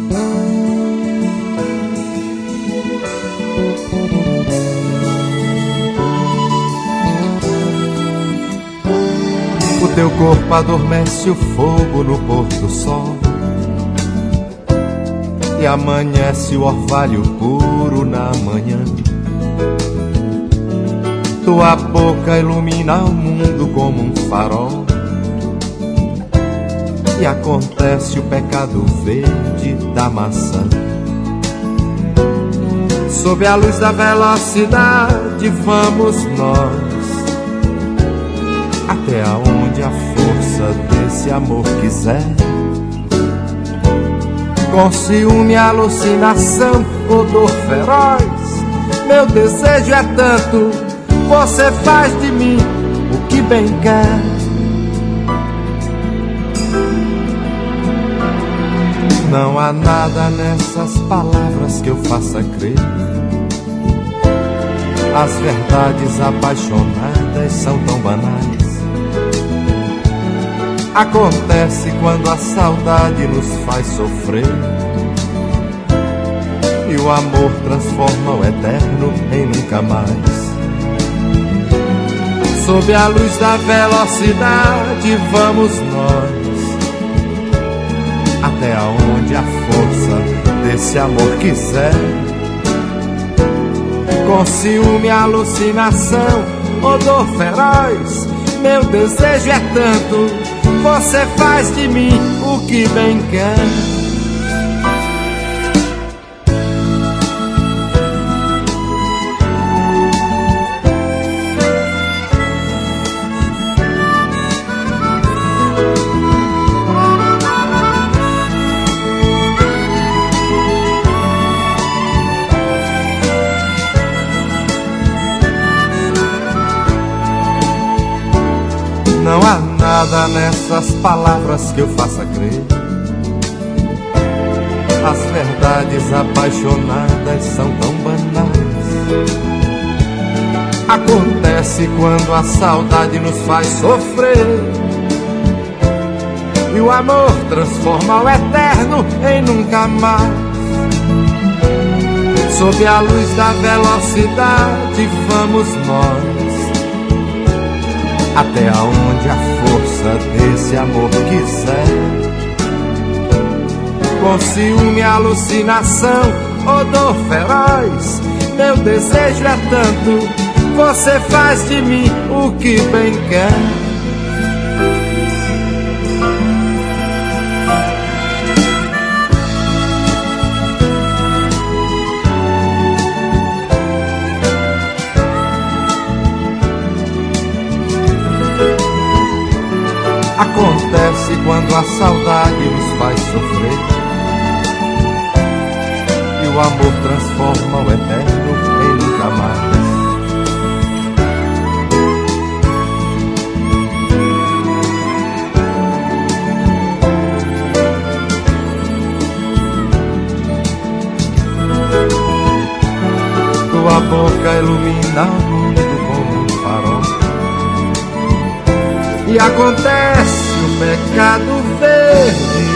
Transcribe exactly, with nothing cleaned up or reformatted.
O teu corpo adormece o fogo no pôr do sol e amanhece o orvalho puro na manhã. Tua boca ilumina o mundo como um farol e acontece o pecado verde da maçã. Sob a luz da velocidade vamos nós até aonde a força desse amor quiser. Com ciúme, alucinação, odor feroz, meu desejo é tanto, você faz de mim o que bem quer. Não há nada nessas palavras que eu faça crer. As verdades apaixonadas são tão banais. Acontece quando a saudade nos faz sofrer e o amor transforma o eterno em nunca mais. Sob a luz da velocidade vamos nós até aonde a força desse amor quiser. Com ciúme, alucinação, odor feroz, meu desejo é tanto, você faz de mim o que bem quer. Não há nada nessas palavras que eu faça crer. As verdades apaixonadas são tão banais. Acontece quando a saudade nos faz sofrer e o amor transforma o eterno em nunca mais. Sob a luz da velocidade vamos nós até aonde a força desse amor quiser. Com ciúme, alucinação, odor feroz, meu desejo é tanto, você faz de mim o que bem quer. Acontece quando a saudade nos faz sofrer e o amor transforma o eterno em nunca mais. Tua boca ilumina o mundo como um farol e acontece o pecado verde